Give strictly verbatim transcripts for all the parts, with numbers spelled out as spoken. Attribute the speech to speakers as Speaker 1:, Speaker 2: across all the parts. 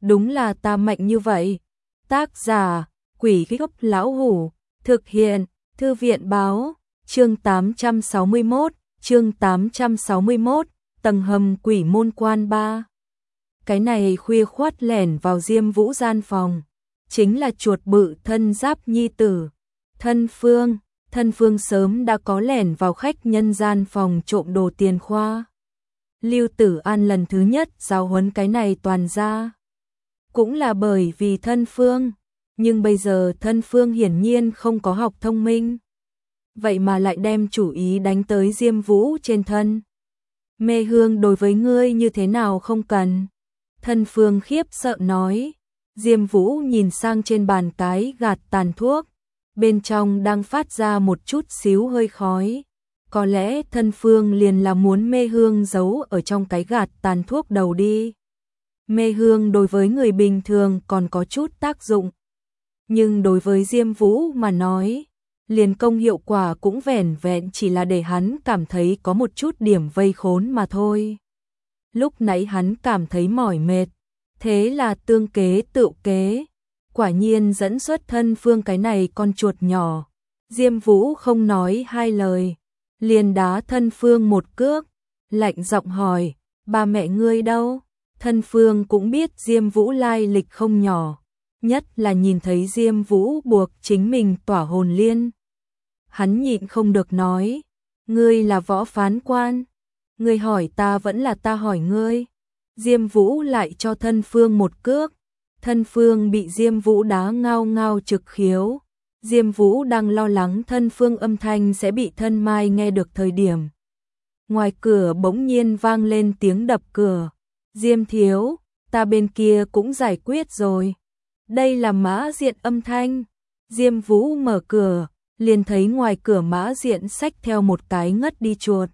Speaker 1: đúng là ta mạnh như vậy. Tác giả, Quỷ Gốc Lão Hủ, thực hiện, Thư viện báo, chương tám trăm sáu mươi mốt, chương tám trăm sáu mươi mốt, tầng hầm quỷ môn quan ba. Cái này khuya khoắt lẻn vào Diêm Vũ gian phòng, chính là chuột bự thân giáp nhi tử. Thân Phương, thân Phương sớm đã có lẻn vào khách nhân gian phòng trộm đồ tiền khoa. Lưu Tử An lần thứ nhất giáo huấn cái này toàn ra. Cũng là bởi vì thân Phương, nhưng bây giờ thân Phương hiển nhiên không có học thông minh. Vậy mà lại đem chủ ý đánh tới Diêm Vũ trên thân. Mê hương đối với ngươi như thế nào không cần. Thân Phương khiếp sợ nói. Diêm Vũ nhìn sang trên bàn cái gạt tàn thuốc. Bên trong đang phát ra một chút xíu hơi khói. Có lẽ thân Phương liền là muốn mê hương giấu ở trong cái gạt tàn thuốc đầu đi. Mê hương đối với người bình thường còn có chút tác dụng. Nhưng đối với Diêm Vũ mà nói, liền công hiệu quả cũng vẻn vẹn chỉ là để hắn cảm thấy có một chút điểm vây khốn mà thôi. Lúc nãy hắn cảm thấy mỏi mệt, thế là tương kế tự kế, quả nhiên dẫn xuất thân Phương cái này con chuột nhỏ. Diêm Vũ không nói hai lời, liền đá thân Phương một cước, lạnh giọng hỏi, ba mẹ ngươi đâu? Thân Phương cũng biết Diêm Vũ lai lịch không nhỏ, nhất là nhìn thấy Diêm Vũ buộc chính mình tỏa hồn liên. Hắn nhịn không được nói, ngươi là võ phán quan, ngươi hỏi ta vẫn là ta hỏi ngươi. Diêm Vũ lại cho thân Phương một cước, thân Phương bị Diêm Vũ đá ngao ngao trực khiếu. Diêm Vũ đang lo lắng thân Phương âm thanh sẽ bị thân Mai nghe được thời điểm. Ngoài cửa bỗng nhiên vang lên tiếng đập cửa. Diêm thiếu, ta bên kia cũng giải quyết rồi. Đây là Mã Diện âm thanh. Diêm Vũ mở cửa, liền thấy ngoài cửa Mã Diện xách theo một cái ngất đi chuột.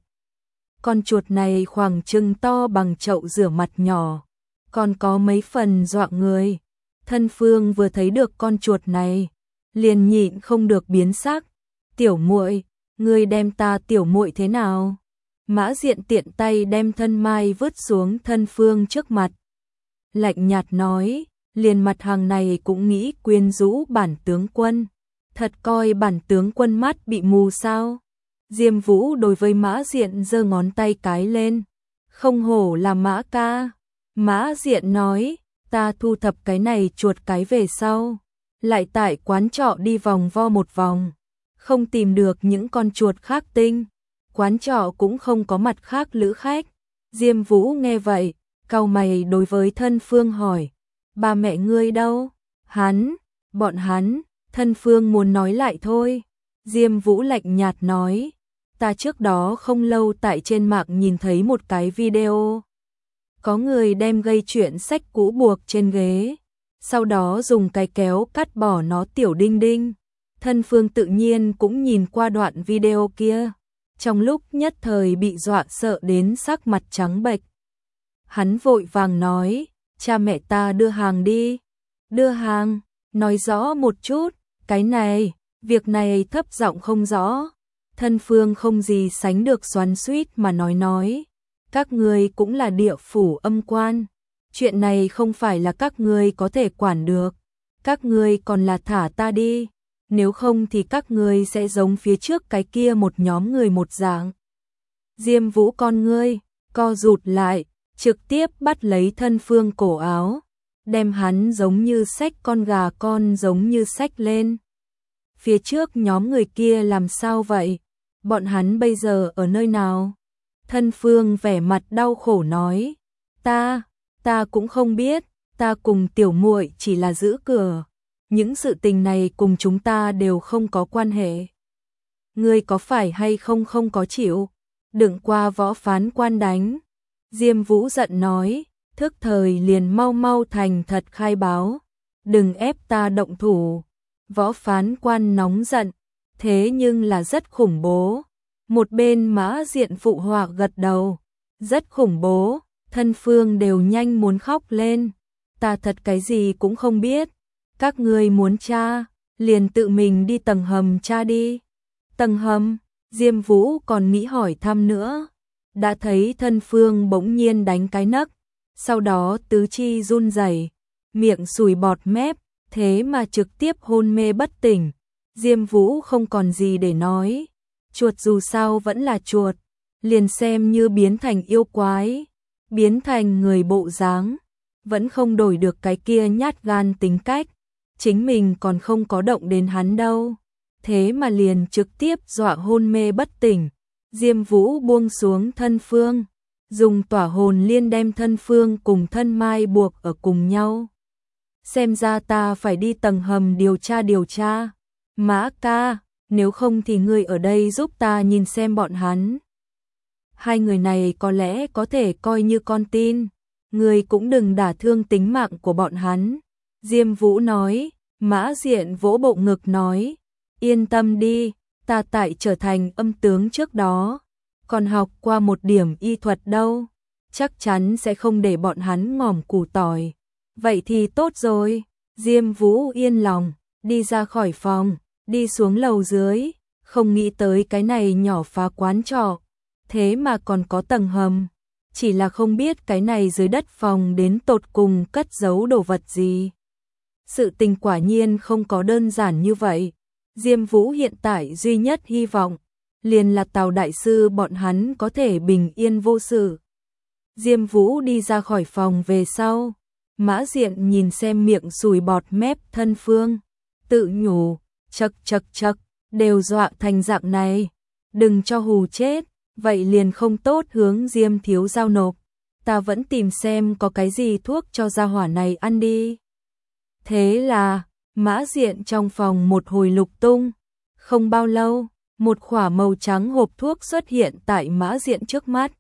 Speaker 1: Con chuột này khoảng chừng to bằng chậu rửa mặt nhỏ, còn có mấy phần dọa người. Thân Phương vừa thấy được con chuột này, liền nhịn không được biến sắc. Tiểu muội, ngươi đem ta tiểu muội thế nào? Mã Diện tiện tay đem thân Mai vứt xuống thân Phương trước mặt. Lạnh nhạt nói, liền mặt hàng này cũng nghĩ quyến rũ bản tướng quân. Thật coi bản tướng quân mắt bị mù sao? Diêm Vũ đối với Mã Diện giơ ngón tay cái lên. Không hổ là Mã ca. Mã Diện nói, ta thu thập cái này chuột cái về sau. Lại tại quán trọ đi vòng vo một vòng. Không tìm được những con chuột khác tinh. Quán trọ cũng không có mặt khác lữ khách. Diêm Vũ nghe vậy, cau mày đối với thân Phương hỏi, ba mẹ ngươi đâu? Hắn, bọn hắn, thân Phương muốn nói lại thôi. Diêm Vũ lạnh nhạt nói, ta trước đó không lâu tại trên mạng nhìn thấy một cái video. Có người đem gây chuyện sách cũ buộc trên ghế, sau đó dùng cái kéo cắt bỏ nó tiểu đinh đinh. Thân Phương tự nhiên cũng nhìn qua đoạn video kia. Trong lúc nhất thời bị dọa sợ đến sắc mặt trắng bệch. Hắn vội vàng nói, cha mẹ ta đưa hàng đi. Đưa hàng, nói rõ một chút, cái này, việc này thấp giọng không rõ. Thân Phương không gì sánh được xoắn xuýt mà nói nói, các ngươi cũng là địa phủ âm quan, chuyện này không phải là các ngươi có thể quản được, các ngươi còn là thả ta đi. Nếu không thì các ngươi sẽ giống phía trước cái kia một nhóm người một dạng. Diêm Vũ con ngươi, co rụt lại, trực tiếp bắt lấy thân Phương cổ áo, đem hắn giống như xách con gà con giống như xách lên. Phía trước nhóm người kia làm sao vậy? Bọn hắn bây giờ ở nơi nào? Thân Phương vẻ mặt đau khổ nói, ta, ta cũng không biết, ta cùng tiểu muội chỉ là giữ cửa. Những sự tình này cùng chúng ta đều không có quan hệ. Ngươi có phải hay không không có chịu, đừng qua võ phán quan đánh. Diêm Vũ giận nói, thức thời liền mau mau thành thật khai báo, đừng ép ta động thủ. Võ phán quan nóng giận, thế nhưng là rất khủng bố. Một bên Mã Diện phụ họa gật đầu, rất khủng bố. Thân Phương đều nhanh muốn khóc lên, ta thật cái gì cũng không biết. Các ngươi muốn tra, liền tự mình đi tầng hầm tra đi. Tầng hầm, Diêm Vũ còn nghĩ hỏi thăm nữa. Đã thấy thân Phương bỗng nhiên đánh cái nấc, sau đó tứ chi run rẩy, miệng sùi bọt mép, thế mà trực tiếp hôn mê bất tỉnh. Diêm Vũ không còn gì để nói, chuột dù sao vẫn là chuột, liền xem như biến thành yêu quái, biến thành người bộ dáng, vẫn không đổi được cái kia nhát gan tính cách, chính mình còn không có động đến hắn đâu, thế mà liền trực tiếp dọa hôn mê bất tỉnh. Diêm Vũ buông xuống thân phương, dùng tỏa hồn liên đem thân phương cùng thân mai buộc ở cùng nhau. Xem ra ta phải đi tầng hầm điều tra điều tra. Mã ca, nếu không thì ngươi ở đây giúp ta nhìn xem bọn hắn. Hai người này có lẽ có thể coi như con tin, ngươi cũng đừng đả thương tính mạng của bọn hắn. Diêm Vũ nói, Mã Diện vỗ bộ ngực nói, yên tâm đi, ta tại trở thành âm tướng trước đó, còn học qua một điểm y thuật đâu, chắc chắn sẽ không để bọn hắn ngòm củ tỏi. Vậy thì tốt rồi, Diêm Vũ yên lòng, đi ra khỏi phòng, đi xuống lầu dưới, không nghĩ tới cái này nhỏ phá quán trọ, thế mà còn có tầng hầm, chỉ là không biết cái này dưới đất phòng đến tột cùng cất giấu đồ vật gì. Sự tình quả nhiên không có đơn giản như vậy. Diêm Vũ hiện tại duy nhất hy vọng liền là Tào đại sư bọn hắn có thể bình yên vô sự. Diêm Vũ đi ra khỏi phòng về sau, Mã Diện nhìn xem miệng sùi bọt mép thân phương, tự nhủ, chậc chậc chậc, đều dọa thành dạng này, đừng cho hù chết, vậy liền không tốt hướng Diêm thiếu giao nộp, ta vẫn tìm xem có cái gì thuốc cho gia hỏa này ăn đi. Thế là, Mã Diện trong phòng một hồi lục tung, không bao lâu, một khỏa màu trắng hộp thuốc xuất hiện tại Mã Diện trước mắt.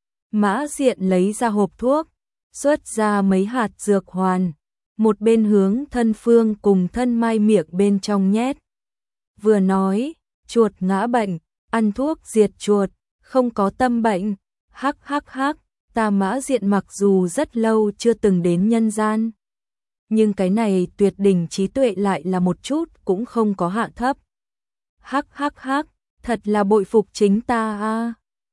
Speaker 1: Mã Diện lấy ra hộp thuốc, xuất ra mấy hạt dược hoàn, một bên hướng thân phương cùng thân mai miệng bên trong nhét. Vừa nói, chuột ngã bệnh, ăn thuốc diệt chuột, không có tâm bệnh, hắc hắc hắc, ta Mã Diện mặc dù rất lâu chưa từng đến nhân gian, nhưng cái này tuyệt đỉnh trí tuệ lại là một chút cũng không có hạ thấp. Hắc hắc hắc, thật là bội phục chính ta a.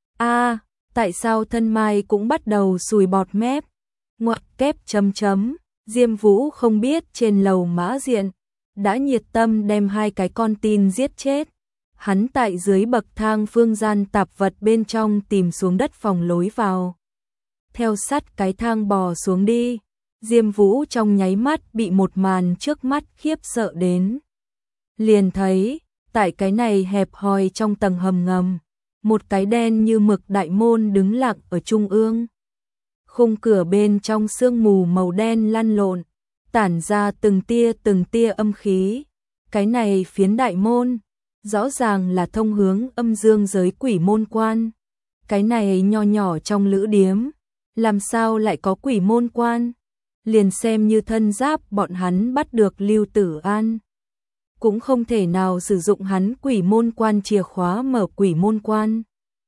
Speaker 1: A, tại sao thân mai cũng bắt đầu sùi bọt mép? Ngoặc kép chấm chấm, Diêm Vũ không biết trên lầu Mã Diện đã nhiệt tâm đem hai cái con tin giết chết. Hắn tại dưới bậc thang phương gian tạp vật bên trong tìm xuống đất phòng lối vào. Theo sát cái thang bò xuống đi, Diêm Vũ trong nháy mắt bị một màn trước mắt khiếp sợ đến. Liền thấy, tại cái này hẹp hòi trong tầng hầm ngầm, một cái đen như mực đại môn đứng lặng ở trung ương. Khung cửa bên trong sương mù màu đen lăn lộn, tản ra từng tia từng tia âm khí. Cái này phiến đại môn, rõ ràng là thông hướng âm dương giới quỷ môn quan. Cái này nho nhỏ trong lữ điếm, làm sao lại có quỷ môn quan? Liền xem như thân giáp bọn hắn bắt được Lưu Tử An, cũng không thể nào sử dụng hắn quỷ môn quan chìa khóa mở quỷ môn quan.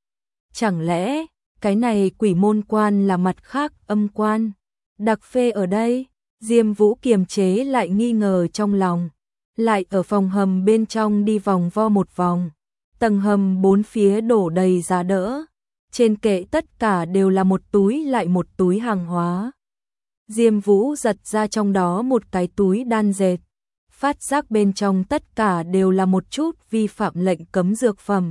Speaker 1: Chẳng lẽ, cái này quỷ môn quan là mặt khác âm quan? Đặc phê ở đây, Diêm Vũ kiềm chế lại nghi ngờ trong lòng, lại ở phòng hầm bên trong đi vòng vo một vòng. Tầng hầm bốn phía đổ đầy giá đỡ, trên kệ tất cả đều là một túi lại một túi hàng hóa. Diêm Vũ giật ra trong đó một cái túi đan dệt, phát giác bên trong tất cả đều là một chút vi phạm lệnh cấm dược phẩm.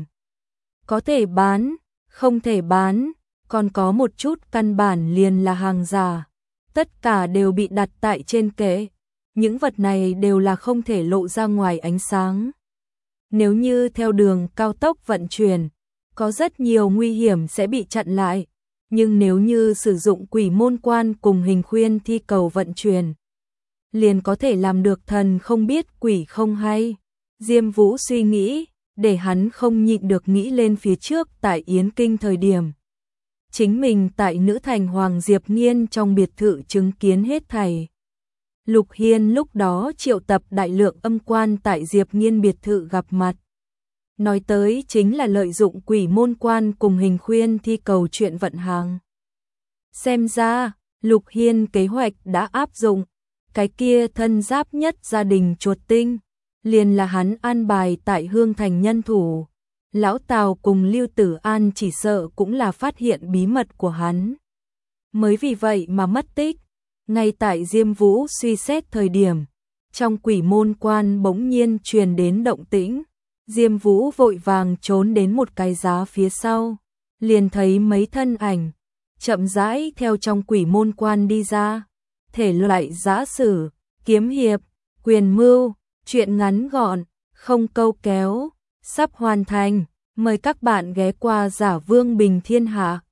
Speaker 1: Có thể bán, không thể bán, còn có một chút căn bản liền là hàng giả. Tất cả đều bị đặt tại trên kệ, những vật này đều là không thể lộ ra ngoài ánh sáng. Nếu như theo đường cao tốc vận chuyển, có rất nhiều nguy hiểm sẽ bị chặn lại. Nhưng nếu như sử dụng quỷ môn quan cùng hình khuyên thi cầu vận chuyển, liền có thể làm được thần không biết quỷ không hay. Diêm Vũ suy nghĩ, để hắn không nhịn được nghĩ lên phía trước tại Yến Kinh thời điểm. Chính mình tại nữ thành Hoàng Diệp Nghiên trong biệt thự chứng kiến hết thảy. Lục Hiên lúc đó triệu tập đại lượng âm quan tại Diệp Nghiên biệt thự gặp mặt. Nói tới chính là lợi dụng quỷ môn quan cùng hình khuyên thi cầu chuyện vận hàng. Xem ra, Lục Hiên kế hoạch đã áp dụng, cái kia thân giáp nhất gia đình chuột tinh, liền là hắn an bài tại Hương Thành nhân thủ. Lão Tào cùng Lưu Tử An chỉ sợ cũng là phát hiện bí mật của hắn, mới vì vậy mà mất tích. Ngay tại Diêm Vũ suy xét thời điểm, trong quỷ môn quan bỗng nhiên truyền đến động tĩnh. Diêm Vũ vội vàng trốn đến một cái giá phía sau, liền thấy mấy thân ảnh chậm rãi theo trong quỷ môn quan đi ra. Thể loại giã sử, kiếm hiệp, quyền mưu, truyện ngắn gọn, không câu kéo, sắp hoàn thành. Mời các bạn ghé qua Giả Vương Bình Thiên Hạ.